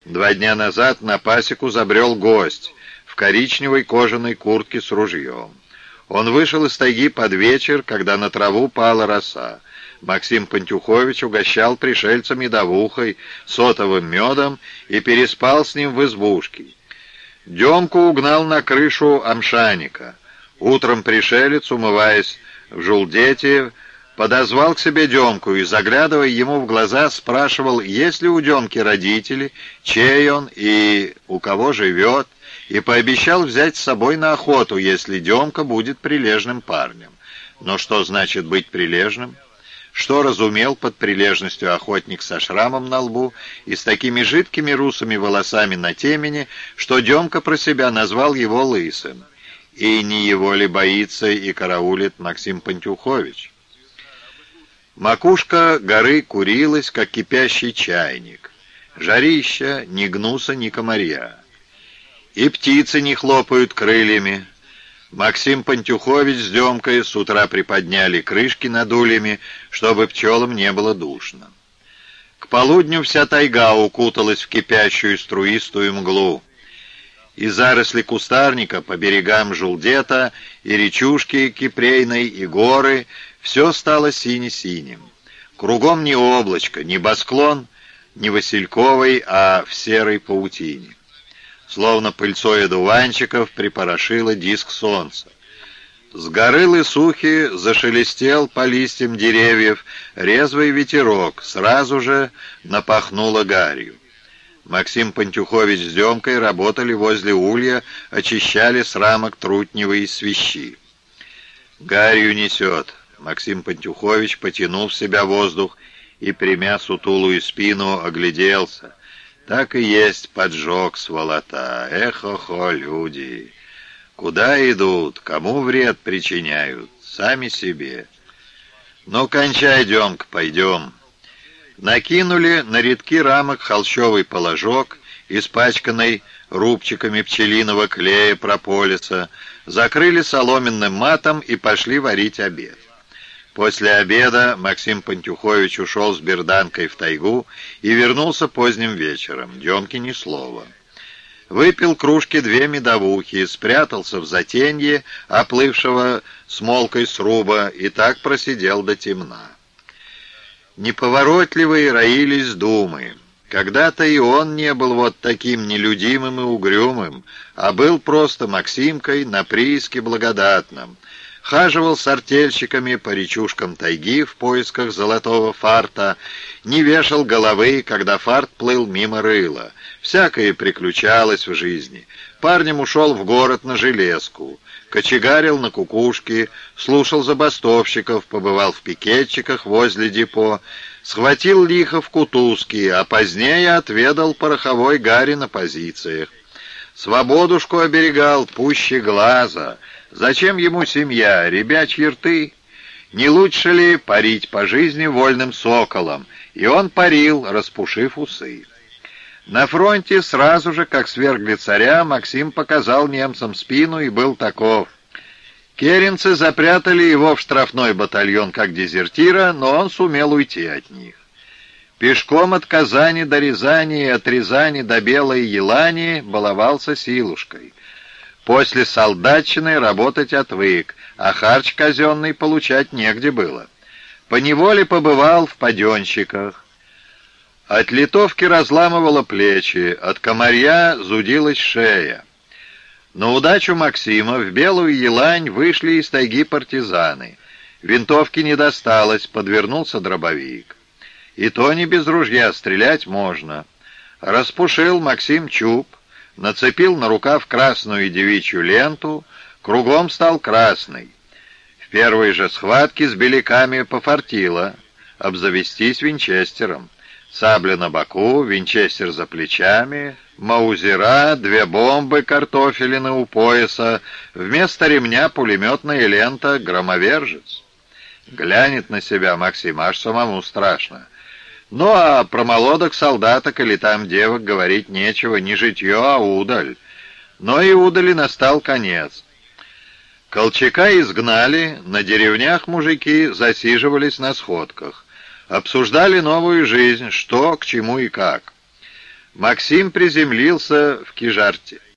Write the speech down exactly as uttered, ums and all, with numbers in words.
Два дня назад на пасеку забрел гость в коричневой кожаной куртке с ружьем. Он вышел из тайги под вечер, когда на траву пала роса. Максим Пантюхович угощал пришельца медовухой, сотовым медом и переспал с ним в избушке. Демку угнал на крышу амшаника. Утром пришелец, умываясь в жулдете, подозвал к себе Демку и, заглядывая ему в глаза, спрашивал, есть ли у Демки родители, чей он и у кого живет, и пообещал взять с собой на охоту, если Демка будет прилежным парнем. Но что значит быть прилежным? Что разумел под прилежностью охотник со шрамом на лбу и с такими жидкими русыми волосами на темени, что Демка про себя назвал его лысым? И не его ли боится и караулит Максим Пантюхович? Макушка горы курилась, как кипящий чайник. Жарища, ни гнуса, ни комарья. И птицы не хлопают крыльями. Максим Пантюхович с Демкой с утра приподняли крышки над ульями, чтобы пчелам не было душно. К полудню вся тайга укуталась в кипящую струистую мглу. И заросли кустарника по берегам Жулдета, и речушки Кипрейной, и горы — все стало сине-синим. Кругом ни облачко, небосклон, не васильковый, а в серой паутине. Словно пыльцой одуванчиков припорошило диск солнца. С горы Лысухи зашелестел по листьям деревьев резвый ветерок, сразу же напахнуло гарью. Максим Пантюхович с Демкой работали возле улья, очищали с рамок трутневые свищи. Гарью несет. Максим Пантюхович потянул в себя воздух и, примя сутулую спину, огляделся. Так и есть поджог, сволота. Эх-хо-хо, люди! Куда идут, кому вред причиняют? Сами себе. Ну, кончай, Демка, пойдем. Накинули на редки рамок холщовый положок, испачканный рубчиками пчелиного клея прополиса, закрыли соломенным матом и пошли варить обед. После обеда Максим Пантюхович ушел с берданкой в тайгу и вернулся поздним вечером. Демке ни слова. Выпил кружки две медовухи, спрятался в затенье, оплывшего смолкой сруба, и так просидел до темна. Неповоротливые роились думы. Когда-то и он не был вот таким нелюдимым и угрюмым, а был просто Максимкой на прииске благодатном. Хаживал с артельщиками по речушкам тайги в поисках золотого фарта, не вешал головы, когда фарт плыл мимо рыла. Всякое приключалось в жизни. Парнем ушел в город на железку, кочегарил на кукушке, слушал забастовщиков, побывал в пикетчиках возле депо, схватил лихо в Кутузке, а позднее отведал пороховой гари на позициях. Свободушку оберегал пуще глаза. Зачем ему семья, ребячьи рты? Не лучше ли парить по жизни вольным соколом? И он парил, распушив усы. На фронте сразу же, как свергли царя, Максим показал немцам спину и был таков. Керенцы запрятали его в штрафной батальон как дезертира, но он сумел уйти от них. Пешком от Казани до Рязани и от Рязани до Белой Елани баловался силушкой. После солдатчины работать отвык, а харч казенный получать негде было. Поневоле побывал в паденщиках. От литовки разламывало плечи, от комарья зудилась шея. На удачу Максима в Белую Елань вышли из тайги партизаны. Винтовки не досталось, подвернулся дробовик. И то не без ружья, стрелять можно. Распушил Максим чуб, нацепил на рукав красную девичью ленту, кругом стал красный. В первой же схватке с беляками пофартило обзавестись винчестером. Сабля на боку, винчестер за плечами, маузера, две бомбы картофелины у пояса, вместо ремня пулеметная лента, громовержец. Глянет на себя Максим, аж самому страшно. Ну, а про молодок солдаток или там девок говорить нечего, не житье, а удаль. Но и удали настал конец. Колчака изгнали, на деревнях мужики засиживались на сходках. Обсуждали новую жизнь, что, к чему и как. Максим приземлился в Кижарте.